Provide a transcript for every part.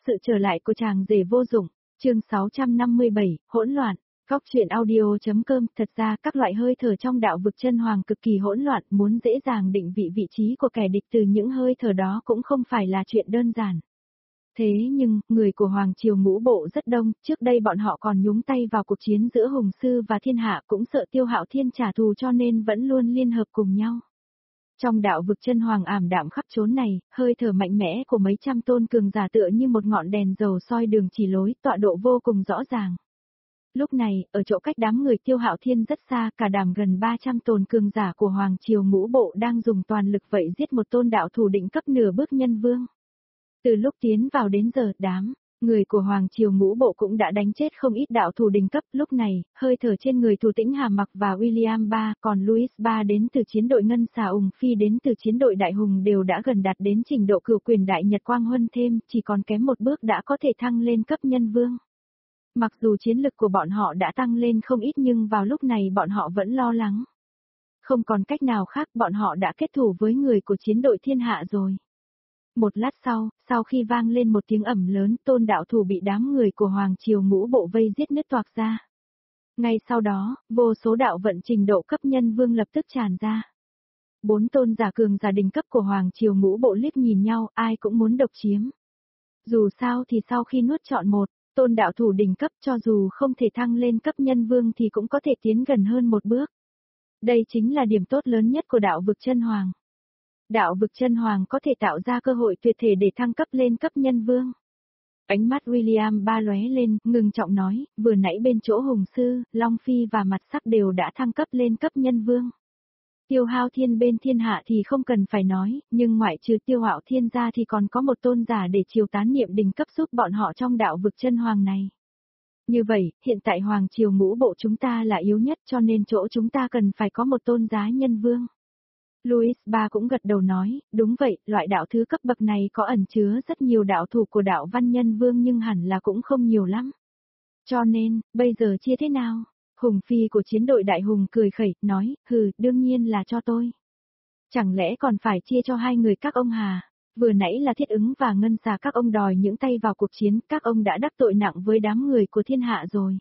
Sự trở lại của chàng rể vô dụng, chương 657, hỗn loạn. Góc truyện audio.com. Thật ra các loại hơi thở trong đạo vực chân hoàng cực kỳ hỗn loạn, muốn dễ dàng định vị vị trí của kẻ địch từ những hơi thở đó cũng không phải là chuyện đơn giản. Thế nhưng, người của Hoàng Triều Ngũ Bộ rất đông, trước đây bọn họ còn nhúng tay vào cuộc chiến giữa Hùng Sư và Thiên Hạ, cũng sợ Tiêu Hạo Thiên trả thù cho nên vẫn luôn liên hợp cùng nhau. Trong đạo vực chân hoàng ảm đạm khắp chốn này, hơi thở mạnh mẽ của mấy trăm tôn cường giả tựa như một ngọn đèn dầu soi đường chỉ lối, tọa độ vô cùng rõ ràng. Lúc này, ở chỗ cách đám người Tiêu Hạo Thiên rất xa, cả đám gần 300 tôn cường giả của Hoàng Triều Ngũ Bộ đang dùng toàn lực vậy giết một tôn đạo thủ định cấp nửa bước nhân vương. Từ lúc tiến vào đến giờ, đám người của Hoàng Triều Ngũ Bộ cũng đã đánh chết không ít đạo thủ đỉnh cấp. Lúc này, hơi thở trên người Thủ Tĩnh Hà Mặc và William Ba, còn Louis Ba đến từ chiến đội Ngân Xà Ùng Phi đến từ chiến đội Đại Hùng đều đã gần đạt đến trình độ cửu quyền đại nhật quang huân thêm, chỉ còn kém một bước đã có thể thăng lên cấp nhân vương. Mặc dù chiến lực của bọn họ đã tăng lên không ít nhưng vào lúc này bọn họ vẫn lo lắng. Không còn cách nào khác, bọn họ đã kết thủ với người của chiến đội Thiên Hạ rồi. Một lát sau khi vang lên một tiếng ầm lớn, tôn đạo thủ bị đám người của Hoàng Triều Ngũ Bộ vây giết nứt toạc ra. Ngay sau đó, vô số đạo vận trình độ cấp nhân vương lập tức tràn ra. 4 tôn giả cường giả đỉnh cấp của Hoàng Triều Ngũ Bộ liếc nhìn nhau, ai cũng muốn độc chiếm. Dù sao thì sau khi nuốt trọn một tôn đạo thủ đỉnh cấp, cho dù không thể thăng lên cấp nhân vương thì cũng có thể tiến gần hơn một bước. Đây chính là điểm tốt lớn nhất của đạo vực chân hoàng. Đạo vực chân hoàng có thể tạo ra cơ hội tuyệt thể để thăng cấp lên cấp nhân vương. Ánh mắt William Ba lóe lên, ngừng trọng nói, vừa nãy bên chỗ Hùng Sư, Long Phi và Mặt Sắc đều đã thăng cấp lên cấp nhân vương. Tiêu Hạo Thiên bên Thiên Hạ thì không cần phải nói, nhưng ngoại trừ Tiêu Hạo Thiên ra thì còn có một tôn giả để chiều tán niệm đỉnh cấp giúp bọn họ trong đạo vực chân hoàng này. Như vậy, hiện tại Hoàng Triều Ngũ Bộ chúng ta là yếu nhất cho nên chỗ chúng ta cần phải có một tôn giá nhân vương. Louis Ba cũng gật đầu nói, đúng vậy, loại đạo thứ cấp bậc này có ẩn chứa rất nhiều đạo thủ của đạo văn nhân vương nhưng hẳn là cũng không nhiều lắm. Cho nên, bây giờ chia thế nào? Hùng Phi của chiến đội Đại Hùng cười khẩy, nói, đương nhiên là cho tôi. Chẳng lẽ còn phải chia cho hai người các ông hà? Vừa nãy là Thiết Ứng và Ngân Xà các ông đòi những tay vào cuộc chiến, các ông đã đắc tội nặng với đám người của Thiên Hạ rồi.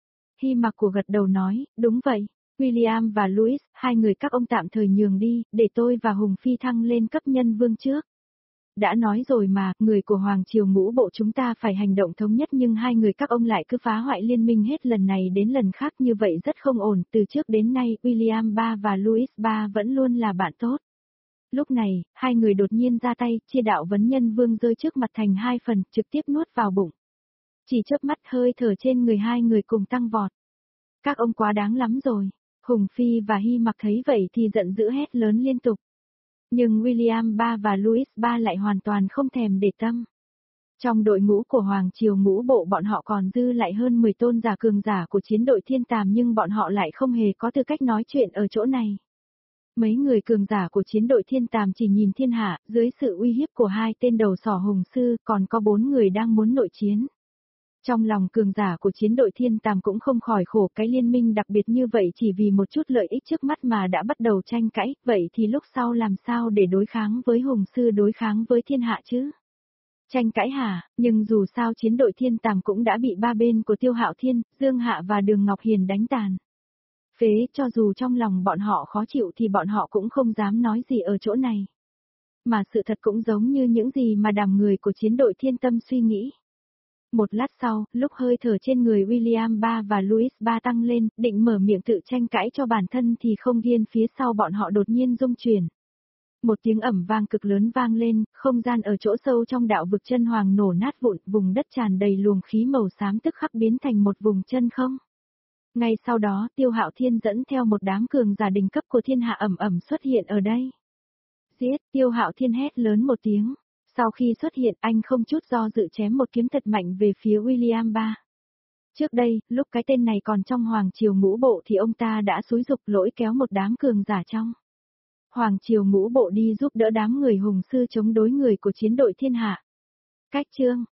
Hy Mặc của gật đầu nói, đúng vậy. William và Louis, hai người các ông tạm thời nhường đi, để tôi và Hùng Phi thăng lên cấp nhân vương trước. Đã nói rồi mà, người của Hoàng Triều Ngũ Bộ chúng ta phải hành động thống nhất nhưng hai người các ông lại cứ phá hoại liên minh hết lần này đến lần khác như vậy rất không ổn. Từ trước đến nay, William Ba và Louis Ba vẫn luôn là bạn tốt. Lúc này, hai người đột nhiên ra tay, chia đạo vấn nhân vương rơi trước mặt thành hai phần, trực tiếp nuốt vào bụng. Chỉ chớp mắt hơi thở trên người hai người cùng tăng vọt. Các ông quá đáng lắm rồi. Hùng Phi và Hy Mặc thấy vậy thì giận dữ hét lớn liên tục. Nhưng William Ba và Louis Ba lại hoàn toàn không thèm để tâm. Trong đội ngũ của Hoàng Triều Ngũ Bộ bọn họ còn dư lại hơn 10 tôn giả cường giả của chiến đội Thiên Tàm nhưng bọn họ lại không hề có tư cách nói chuyện ở chỗ này. Mấy người cường giả của chiến đội Thiên Tàm chỉ nhìn Thiên Hạ, dưới sự uy hiếp của hai tên đầu sỏ Hùng Sư còn có 4 người đang muốn nội chiến. Trong lòng cường giả của chiến đội Thiên Tàm cũng không khỏi khổ, cái liên minh đặc biệt như vậy chỉ vì một chút lợi ích trước mắt mà đã bắt đầu tranh cãi, vậy thì lúc sau làm sao để đối kháng với Hùng Sư đối kháng với Thiên Hạ chứ? Tranh cãi hả? Nhưng dù sao chiến đội Thiên Tàm cũng đã bị ba bên của Tiêu Hạo Thiên, Dương Hạ và Đường Ngọc Hiền đánh tàn. Phế, cho dù trong lòng bọn họ khó chịu thì bọn họ cũng không dám nói gì ở chỗ này. Mà sự thật cũng giống như những gì mà đám người của chiến đội Thiên Tâm suy nghĩ. Một lát sau, lúc hơi thở trên người William Ba và Louis Ba tăng lên, định mở miệng tự tranh cãi cho bản thân thì không gian phía sau bọn họ đột nhiên rung chuyển. Một tiếng ầm vang cực lớn vang lên, không gian ở chỗ sâu trong đạo vực chân hoàng nổ nát vụn, vùng đất tràn đầy luồng khí màu xám tức khắc biến thành một vùng chân không. Ngay sau đó, Tiêu Hạo Thiên dẫn theo một đám cường giả đỉnh cấp của Thiên Hạ ầm ầm xuất hiện ở đây. Giết, Tiêu Hạo Thiên hét lớn một tiếng. Sau khi xuất hiện, anh không chút do dự chém một kiếm thật mạnh về phía William Ba. Trước đây, lúc cái tên này còn trong Hoàng Triều Ngũ Bộ thì ông ta đã xúi giục lỗi kéo một đám cường giả trong Hoàng Triều Ngũ Bộ đi giúp đỡ đám người Hùng Sư chống đối người của chiến đội Thiên Hạ. Cách chương